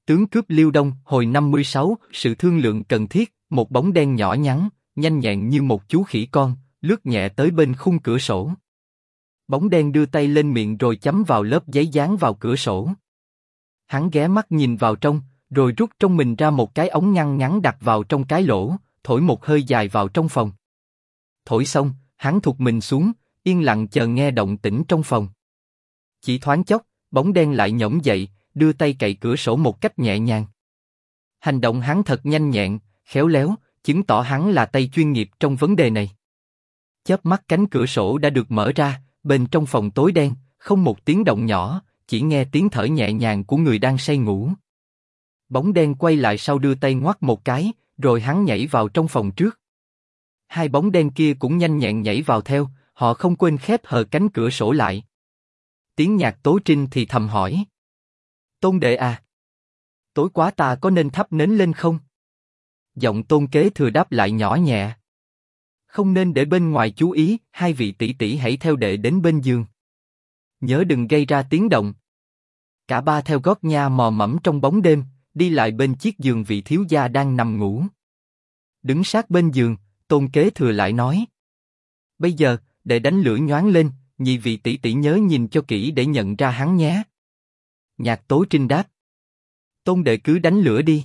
Tướng cướp Liêu Đông, hồi 56, sự thương lượng cần thiết, một bóng đen nhỏ nhắn, nhanh nhẹn như một chú khỉ con, lướt nhẹ tới bên khung cửa sổ. Bóng đen đưa tay lên miệng rồi chấm vào lớp giấy dán vào cửa sổ. Hắn ghé mắt nhìn vào trong, rồi rút trong mình ra một cái ống ngăn ngắn đặt vào trong cái lỗ, thổi một hơi dài vào trong phòng. Thổi xong, hắn thụt mình xuống, yên lặng chờ nghe động tĩnh trong phòng. Chỉ thoáng chốc, bóng đen lại nhổm dậy, đưa tay cạy cửa sổ một cách nhẹ nhàng. Hành động hắn thật nhanh nhẹn, khéo léo, chứng tỏ hắn là tay chuyên nghiệp trong vấn đề này. Chớp mắt cánh cửa sổ đã được mở ra, bên trong phòng tối đen, không một tiếng động nhỏ, chỉ nghe tiếng thở nhẹ nhàng của người đang say ngủ. Bóng đen quay lại sau đưa tay ngoắt một cái, rồi hắn nhảy vào trong phòng trước. Hai bóng đen kia cũng nhanh nhẹn nhảy vào theo, họ không quên khép hờ cánh cửa sổ lại. Tiếng Nhạc Tố Trinh thì thầm hỏi: Tôn đệ à, tối quá ta có nên thắp nến lên không? Giọng Tôn Kế Thừa đáp lại nhỏ nhẹ: Không nên để bên ngoài chú ý, hai vị tỷ tỷ hãy theo đệ đến bên giường. Nhớ đừng gây ra tiếng động. Cả ba theo gót nha mò mẫm trong bóng đêm, đi lại bên chiếc giường vị thiếu gia đang nằm ngủ. Đứng sát bên giường, Tôn Kế Thừa lại nói: Bây giờ, đệ đánh lửa nhoáng lên, nhị vị tỷ tỷ nhớ nhìn cho kỹ để nhận ra hắn nhé. Nhạc Tố Trinh đáp: Tôn đệ cứ đánh lửa đi.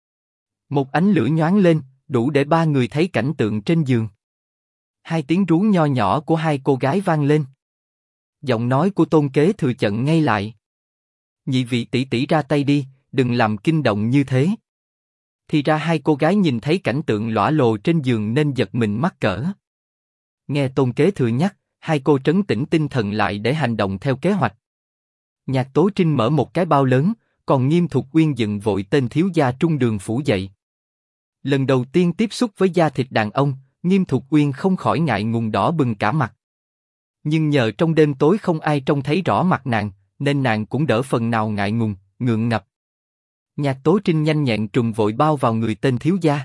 Một ánh lửa nhoáng lên, đủ để ba người thấy cảnh tượng trên giường. Hai tiếng rú nho nhỏ của hai cô gái vang lên. Giọng nói của Tôn Kế Thừa chận ngay lại: Nhị vị tỷ tỷ ra tay đi, đừng làm kinh động như thế. Thì ra hai cô gái nhìn thấy cảnh tượng lõa lồ trên giường nên giật mình mắc cỡ. Nghe Tôn Kế Thừa nhắc, hai cô trấn tĩnh tinh thần lại để hành động theo kế hoạch. Nhạc Tố Trinh mở một cái bao lớn, còn Nghiêm Thục Uyên dựng vội tên thiếu gia Trung Đường Phủ dậy. Lần đầu tiên tiếp xúc với da thịt đàn ông, Nghiêm Thục Uyên không khỏi ngại ngùng đỏ bừng cả mặt. Nhưng nhờ trong đêm tối không ai trông thấy rõ mặt nàng, nên nàng cũng đỡ phần nào ngại ngùng, ngượng ngập. Nhạc Tố Trinh nhanh nhẹn trùm vội bao vào người tên thiếu gia.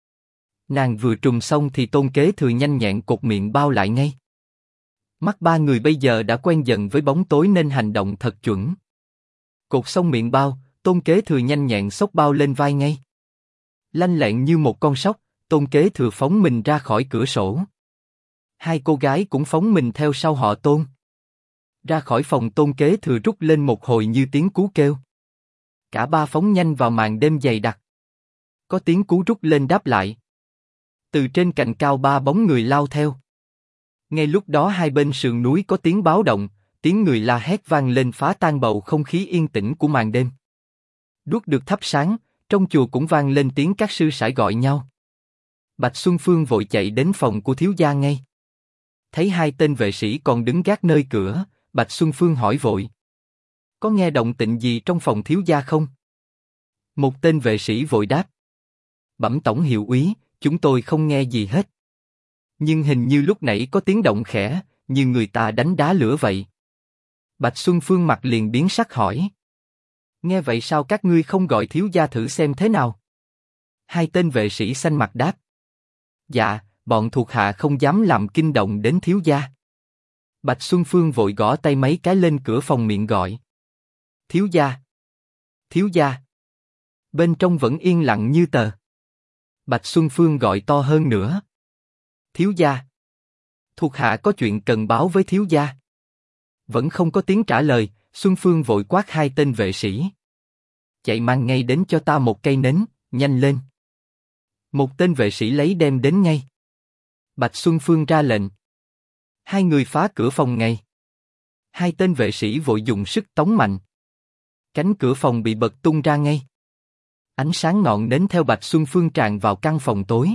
Nàng vừa trùm xong thì Tôn Kế Thừa nhanh nhẹn cột miệng bao lại ngay. Mắt ba người bây giờ đã quen dần với bóng tối nên hành động thật chuẩn. Cột xong miệng bao, Tôn Kế Thừa nhanh nhẹn xốc bao lên vai ngay. Lanh lẹn như một con sóc, Tôn Kế Thừa phóng mình ra khỏi cửa sổ. Hai cô gái cũng phóng mình theo sau họ Tôn. Ra khỏi phòng, Tôn Kế Thừa rút lên một hồi như tiếng cú kêu. Cả ba phóng nhanh vào màn đêm dày đặc. Có tiếng cú rút lên đáp lại. Từ trên cành cao ba bóng người lao theo. Ngay lúc đó hai bên sườn núi có tiếng báo động, tiếng người la hét vang lên phá tan bầu không khí yên tĩnh của màn đêm. Đuốc được thắp sáng, trong chùa cũng vang lên tiếng các sư sãi gọi nhau. Bạch Xuân Phương vội chạy đến phòng của thiếu gia ngay. Thấy hai tên vệ sĩ còn đứng gác nơi cửa, Bạch Xuân Phương hỏi vội: Có nghe động tĩnh gì trong phòng thiếu gia không? Một tên vệ sĩ vội đáp: Bẩm tổng hiệu úy, chúng tôi không nghe gì hết. Nhưng hình như lúc nãy có tiếng động khẽ, như người ta đánh đá lửa vậy. Bạch Xuân Phương mặt liền biến sắc hỏi: Nghe vậy sao các ngươi không gọi thiếu gia thử xem thế nào? Hai tên vệ sĩ xanh mặt đáp: Dạ, bọn thuộc hạ không dám làm kinh động đến thiếu gia. Bạch Xuân Phương vội gõ tay mấy cái lên cửa phòng miệng gọi: Thiếu gia! Thiếu gia! Bên trong vẫn yên lặng như tờ. Bạch Xuân Phương gọi to hơn nữa: Thiếu gia! Thuộc hạ có chuyện cần báo với thiếu gia. Vẫn không có tiếng trả lời, Xuân Phương vội quát hai tên vệ sĩ: Chạy mang ngay đến cho ta một cây nến, nhanh lên. Một tên vệ sĩ lấy đem đến ngay. Bạch Xuân Phương ra lệnh. Hai người phá cửa phòng ngay. Hai tên vệ sĩ vội dùng sức tống mạnh. Cánh cửa phòng bị bật tung ra ngay. Ánh sáng ngọn nến theo Bạch Xuân Phương tràn vào căn phòng tối.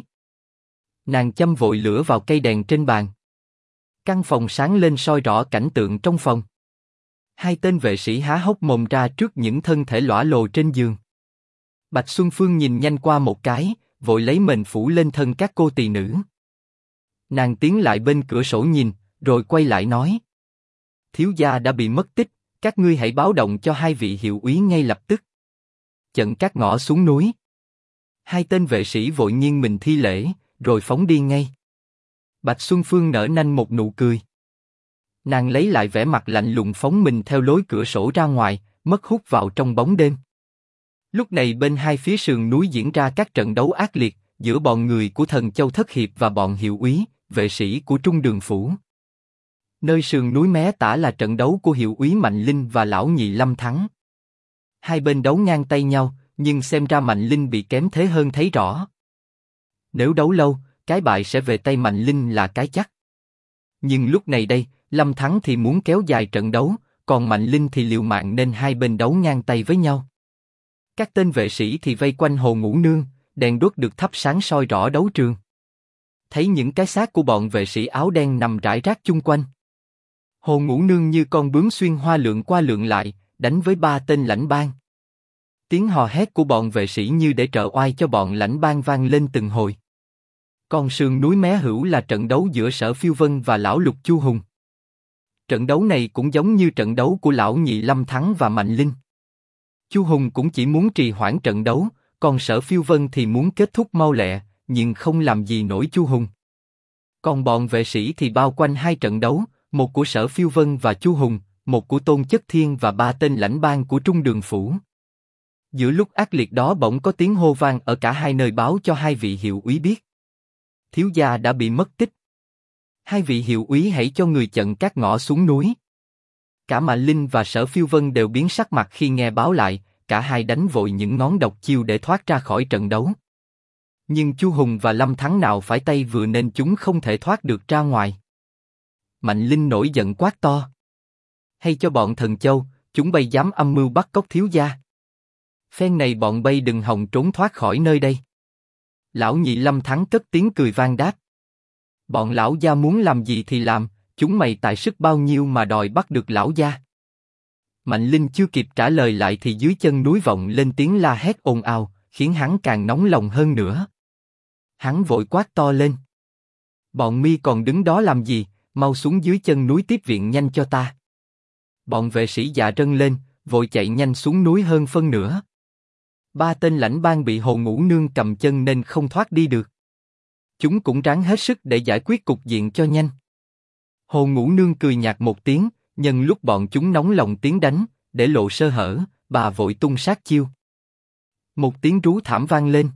Nàng châm vội lửa vào cây đèn trên bàn. Căn phòng sáng lên soi rõ cảnh tượng trong phòng. Hai tên vệ sĩ há hốc mồm ra trước những thân thể lõa lồ trên giường. Bạch Xuân Phương nhìn nhanh qua một cái, vội lấy mền phủ lên thân các cô tỳ nữ. Nàng tiến lại bên cửa sổ nhìn, rồi quay lại nói: Thiếu gia đã bị mất tích, các ngươi hãy báo động cho hai vị hiệu úy ngay lập tức. Chận các ngõ xuống núi. Hai tên vệ sĩ vội nghiêng mình thi lễ, rồi phóng đi ngay. Bạch Xuân Phương nở nanh một nụ cười. Nàng lấy lại vẻ mặt lạnh lùng phóng mình theo lối cửa sổ ra ngoài, mất hút vào trong bóng đêm. Lúc này bên hai phía sườn núi diễn ra các trận đấu ác liệt giữa bọn người của Thần Châu Thất Hiệp và bọn hiệu úy, vệ sĩ của Trung Đường Phủ. Nơi sườn núi mé tả là trận đấu của hiệu úy Mạnh Linh và lão nhị Lâm Thắng. Hai bên đấu ngang tay nhau, nhưng xem ra Mạnh Linh bị kém thế hơn thấy rõ. Nếu đấu lâu, cái bại sẽ về tay Mạnh Linh là cái chắc. Nhưng lúc này đây, Lâm Thắng thì muốn kéo dài trận đấu, còn Mạnh Linh thì liều mạng nên hai bên đấu ngang tay với nhau. Các tên vệ sĩ thì vây quanh Hồ Ngũ Nương, đèn đuốc được thắp sáng soi rõ đấu trường. Thấy những cái xác của bọn vệ sĩ áo đen nằm rải rác chung quanh. Hồ Ngũ Nương như con bướm xuyên hoa lượn qua lượn lại, đánh với ba tên lãnh bang. Tiếng hò hét của bọn vệ sĩ như để trợ oai cho bọn lãnh bang vang lên từng hồi. Còn sườn núi mé hữu là trận đấu giữa Sở Phiêu Vân và lão lục Chu Hùng. Trận đấu này cũng giống như trận đấu của lão nhị Lâm Thắng và Mạnh Linh. Chu Hùng cũng chỉ muốn trì hoãn trận đấu, còn Sở Phiêu Vân thì muốn kết thúc mau lẹ, nhưng không làm gì nổi Chu Hùng. Còn bọn vệ sĩ thì bao quanh hai trận đấu, một của Sở Phiêu Vân và Chu Hùng, một của Tôn Chất Thiên và ba tên lãnh bang của Trung Đường Phủ. Giữa lúc ác liệt đó bỗng có tiếng hô vang ở cả hai nơi báo cho hai vị hiệu úy biết. Thiếu gia đã bị mất tích. Hai vị hiệu úy hãy cho người chặn các ngõ xuống núi. Cả Mạnh Linh và Sở Phiêu Vân đều biến sắc mặt khi nghe báo lại, cả hai đánh vội những ngón độc chiêu để thoát ra khỏi trận đấu. Nhưng Chu Hùng và Lâm Thắng nào phải tay vừa nên chúng không thể thoát được ra ngoài. Mạnh Linh nổi giận quát to. Hay cho bọn Thần Châu, chúng bay dám âm mưu bắt cóc thiếu gia. Phen này bọn bay đừng hòng trốn thoát khỏi nơi đây. Lão nhị Lâm Thắng cất tiếng cười vang đáp. Bọn lão gia muốn làm gì thì làm, chúng mày tài sức bao nhiêu mà đòi bắt được lão gia. Mạnh Linh chưa kịp trả lời lại thì dưới chân núi vọng lên tiếng la hét ồn ào, khiến hắn càng nóng lòng hơn nữa. Hắn vội quát to lên. Bọn mi còn đứng đó làm gì, mau xuống dưới chân núi tiếp viện nhanh cho ta. Bọn vệ sĩ dạ rân lên, vội chạy nhanh xuống núi hơn phân nửa. Ba tên lãnh bang bị Hồ Ngũ Nương cầm chân nên không thoát đi được. Chúng cũng ráng hết sức để giải quyết cục diện cho nhanh. Hồ Ngũ Nương cười nhạt một tiếng, nhân lúc bọn chúng nóng lòng tiến đánh, để lộ sơ hở, bà vội tung sát chiêu. Một tiếng rú thảm vang lên.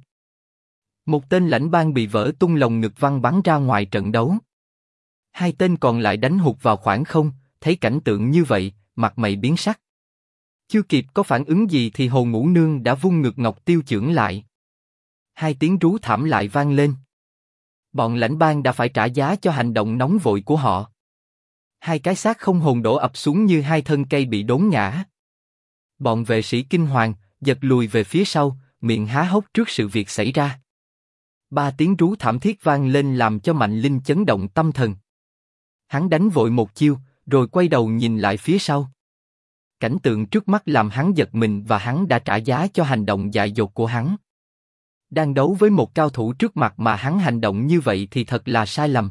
Một tên lãnh bang bị vỡ tung lồng ngực văng bắn ra ngoài trận đấu. Hai tên còn lại đánh hụt vào khoảng không, thấy cảnh tượng như vậy, mặt mày biến sắc. Chưa kịp có phản ứng gì thì Hồ Ngũ Nương đã vung ngực ngọc tiêu chưởng lại. Hai tiếng rú thảm lại vang lên. Bọn lãnh bang đã phải trả giá cho hành động nóng vội của họ. Hai cái xác không hồn đổ ập xuống như hai thân cây bị đốn ngã. Bọn vệ sĩ kinh hoàng, giật lùi về phía sau, miệng há hốc trước sự việc xảy ra. Ba tiếng rú thảm thiết vang lên làm cho Mạnh Linh chấn động tâm thần. Hắn đánh vội một chiêu, rồi quay đầu nhìn lại phía sau. Cảnh tượng trước mắt làm hắn giật mình và hắn đã trả giá cho hành động dại dột của hắn. Đang đấu với một cao thủ trước mặt mà hắn hành động như vậy thì thật là sai lầm.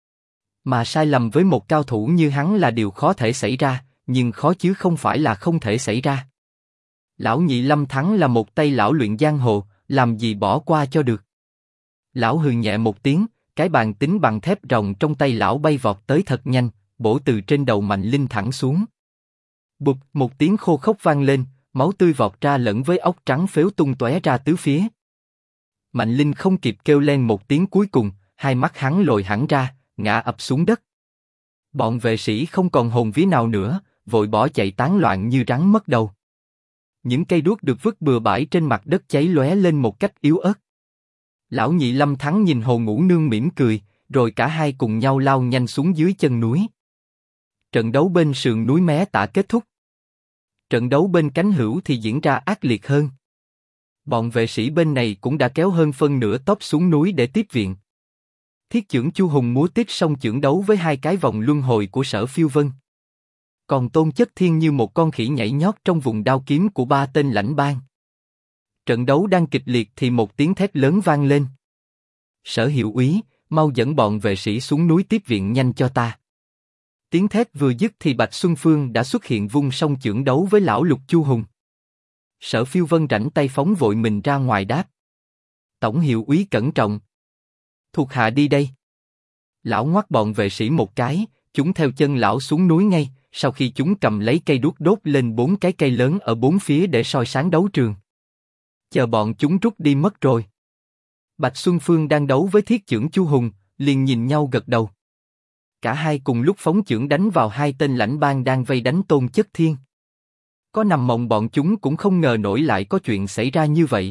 Mà sai lầm với một cao thủ như hắn là điều khó thể xảy ra, nhưng khó chứ không phải là không thể xảy ra. Lão nhị Lâm Thắng là một tay lão luyện giang hồ, làm gì bỏ qua cho được. Lão hừ nhẹ một tiếng, cái bàn tính bằng thép rồng trong tay lão bay vọt tới thật nhanh, bổ từ trên đầu Mạnh Linh thẳng xuống. Bụp, một tiếng khô khốc vang lên, máu tươi vọt ra lẫn với óc trắng phếu tung tóe ra tứ phía. Mạnh Linh không kịp kêu lên một tiếng cuối cùng, hai mắt hắn lồi hẳn ra, ngã ập xuống đất. Bọn vệ sĩ không còn hồn vía nào nữa, vội bỏ chạy tán loạn như rắn mất đầu. Những cây đuốc được vứt bừa bãi trên mặt đất cháy lóe lên một cách yếu ớt. Lão nhị Lâm Thắng nhìn Hồ Ngũ Nương mỉm cười, rồi cả hai cùng nhau lao nhanh xuống dưới chân núi. Trận đấu bên sườn núi mé tả kết thúc. Trận đấu bên cánh hữu thì diễn ra ác liệt hơn. Bọn vệ sĩ bên này cũng đã kéo hơn phân nửa tốp xuống núi để tiếp viện. Thiết chưởng Chu Hùng múa tít song chưởng đấu với hai cái vòng luân hồi của Sở Phiêu Vân. Còn Tôn Chất Thiên như một con khỉ nhảy nhót trong vùng đao kiếm của ba tên lãnh bang. Trận đấu đang kịch liệt thì một tiếng thét lớn vang lên. Sở hiệu úy, mau dẫn bọn vệ sĩ xuống núi tiếp viện nhanh cho ta. Tiếng thét vừa dứt thì Bạch Xuân Phương đã xuất hiện vung song chưởng đấu với lão lục Chu Hùng. Sở Phiêu Vân rảnh tay phóng vội mình ra ngoài đáp. Tổng hiệu úy cẩn trọng. Thuộc hạ đi đây. Lão ngoắt bọn vệ sĩ một cái, chúng theo chân lão xuống núi ngay, sau khi chúng cầm lấy cây đuốc đốt lên 4 cái cây lớn ở bốn phía để soi sáng đấu trường. Chờ bọn chúng rút đi mất rồi. Bạch Xuân Phương đang đấu với thiết chưởng Chu Hùng, liền nhìn nhau gật đầu. Cả hai cùng lúc phóng chưởng đánh vào hai tên lãnh bang đang vây đánh Tôn Chất Thiên. Có nằm mộng bọn chúng cũng không ngờ nổi lại có chuyện xảy ra như vậy.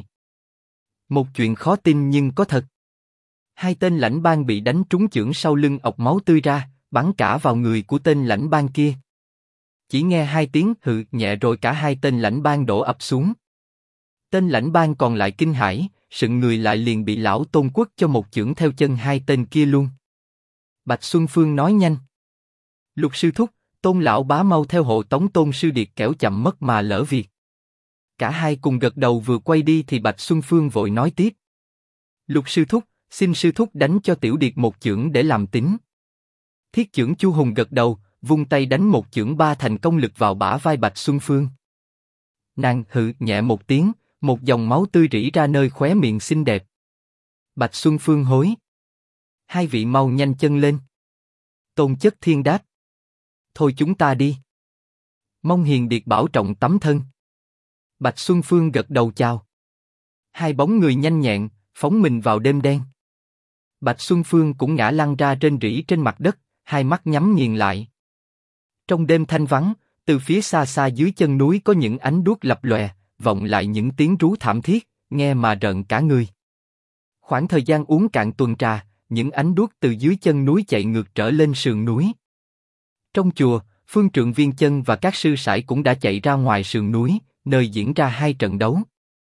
Một chuyện khó tin nhưng có thật. Hai tên lãnh bang bị đánh trúng chưởng sau lưng ọc máu tươi ra, bắn cả vào người của tên lãnh bang kia. Chỉ nghe hai tiếng hự nhẹ rồi cả hai tên lãnh bang đổ ập xuống. Tên lãnh bang còn lại kinh hãi, sững người lại liền bị lão Tôn quất cho một chưởng theo chân hai tên kia luôn. Bạch Xuân Phương nói nhanh. Lục sư thúc, Tôn lão bá mau theo hộ tống Tôn sư điệt kẻo chậm mất mà lỡ việc. Cả hai cùng gật đầu vừa quay đi thì Bạch Xuân Phương vội nói tiếp. Lục sư thúc, xin sư thúc đánh cho tiểu điệt một chưởng để làm tín. Thiết chưởng Chu Hùng gật đầu, vung tay đánh một chưởng ba thành công lực vào bả vai Bạch Xuân Phương. Nàng hự nhẹ một tiếng, một dòng máu tươi rỉ ra nơi khóe miệng xinh đẹp. Bạch Xuân Phương hối. Hai vị mau nhanh chân lên. Tôn Chất Thiên đáp. Thôi chúng ta đi. Mong hiền điệt bảo trọng tấm thân. Bạch Xuân Phương gật đầu chào. Hai bóng người nhanh nhẹn, phóng mình vào đêm đen. Bạch Xuân Phương cũng ngã lăn ra rên rỉ trên mặt đất, hai mắt nhắm nghiền lại. Trong đêm thanh vắng, từ phía xa xa dưới chân núi có những ánh đuốc lập lòe, vọng lại những tiếng rú thảm thiết, nghe mà rợn cả người. Khoảng thời gian uống cạn tuần trà, những ánh đuốc từ dưới chân núi chạy ngược trở lên sườn núi. Trong chùa, Phương Trượng Viên Chân và các sư sãi cũng đã chạy ra ngoài sườn núi, nơi diễn ra hai trận đấu.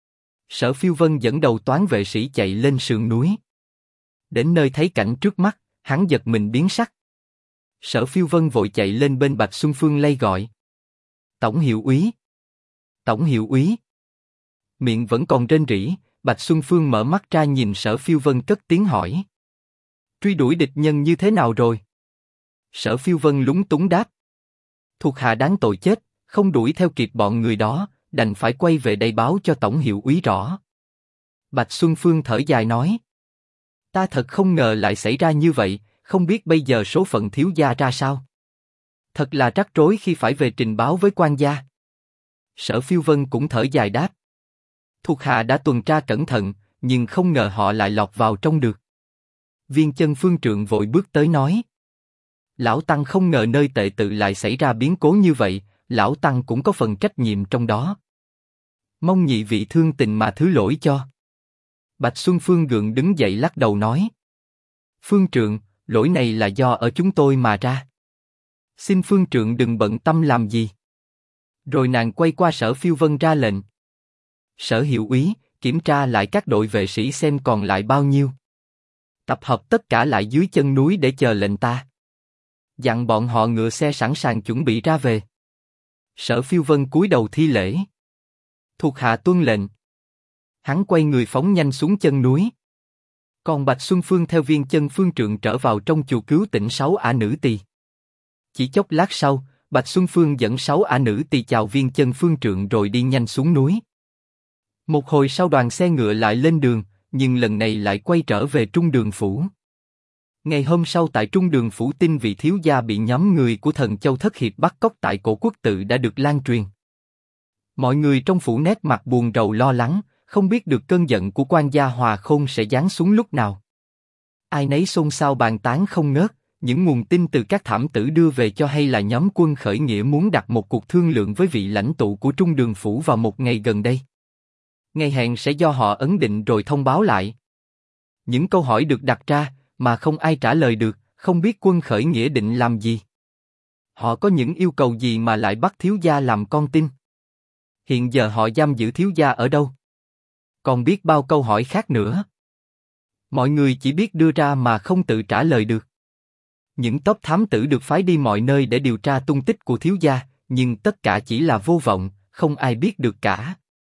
Sở Phiêu Vân dẫn đầu toán vệ sĩ chạy lên sườn núi. Đến nơi thấy cảnh trước mắt, hắn giật mình biến sắc. Sở Phiêu Vân vội chạy lên bên Bạch Xuân Phương lay gọi. Tổng hiệu úy! Tổng hiệu úy! Miệng vẫn còn rên rỉ, Bạch Xuân Phương mở mắt ra nhìn Sở Phiêu Vân cất tiếng hỏi. Truy đuổi địch nhân như thế nào rồi? Sở Phiêu Vân lúng túng đáp. Thuộc hạ đáng tội chết, không đuổi theo kịp bọn người đó, đành phải quay về đây báo cho tổng hiệu úy rõ. Bạch Xuân Phương thở dài nói. Ta thật không ngờ lại xảy ra như vậy, không biết bây giờ số phận thiếu gia ra sao. Thật là rắc rối khi phải về trình báo với quan gia. Sở Phiêu Vân cũng thở dài đáp. Thuộc hạ đã tuần tra cẩn thận, nhưng không ngờ họ lại lọt vào trong được. Viên Chân Phương Trượng vội bước tới nói. Lão Tăng không ngờ nơi tệ tự lại xảy ra biến cố như vậy, Lão Tăng cũng có phần trách nhiệm trong đó. Mong nhị vị thương tình mà thứ lỗi cho. Bạch Xuân Phương gượng đứng dậy lắc đầu nói. Phương Trượng, lỗi này là do ở chúng tôi mà ra. Xin Phương Trượng đừng bận tâm làm gì. Rồi nàng quay qua Sở Phiêu Vân ra lệnh. Sở hiệu úy, kiểm tra lại các đội vệ sĩ xem còn lại bao nhiêu. Tập hợp tất cả lại dưới chân núi để chờ lệnh ta. Dặn bọn họ ngựa xe sẵn sàng chuẩn bị ra về. Sở Phiêu Vân cúi đầu thi lễ. Thuộc hạ tuân lệnh. Hắn quay người phóng nhanh xuống chân núi. Còn Bạch Xuân Phương theo Viên Chân Phương Trượng trở vào trong chùa cứu tỉnh 6 ả nữ tỳ. Chỉ chốc lát sau, Bạch Xuân Phương dẫn 6 ả nữ tỳ chào Viên Chân Phương Trượng rồi đi nhanh xuống núi. Một hồi sau đoàn xe ngựa lại lên đường, nhưng lần này lại quay trở về Trung Đường Phủ. Ngày hôm sau tại Trung Đường Phủ tin vị thiếu gia bị nhóm người của Thần Châu Thất Hiệp bắt cóc tại Cổ Quốc Tự đã được lan truyền. Mọi người trong phủ nét mặt buồn rầu lo lắng, không biết được cơn giận của quan gia Hòa Khôn sẽ giáng xuống lúc nào. Ai nấy xôn xao bàn tán không ngớt, những nguồn tin từ các thảm tử đưa về cho hay là nhóm quân khởi nghĩa muốn đặt một cuộc thương lượng với vị lãnh tụ của Trung Đường Phủ vào một ngày gần đây. Ngày hẹn sẽ do họ ấn định rồi thông báo lại. Những câu hỏi được đặt ra, mà không ai trả lời được, không biết quân khởi nghĩa định làm gì. Họ có những yêu cầu gì mà lại bắt thiếu gia làm con tin? Hiện giờ họ giam giữ thiếu gia ở đâu? Còn biết bao câu hỏi khác nữa. Mọi người chỉ biết đưa ra mà không tự trả lời được. Những tốp thám tử được phái đi mọi nơi để điều tra tung tích của thiếu gia, nhưng tất cả chỉ là vô vọng, không ai biết được cả.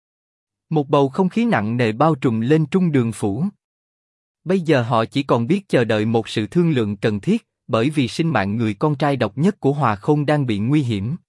Một bầu không khí nặng nề bao trùm lên Trung Đường Phủ. Bây giờ họ chỉ còn biết chờ đợi một sự thương lượng cần thiết, bởi vì sinh mạng người con trai độc nhất của Hòa Khôn đang bị nguy hiểm.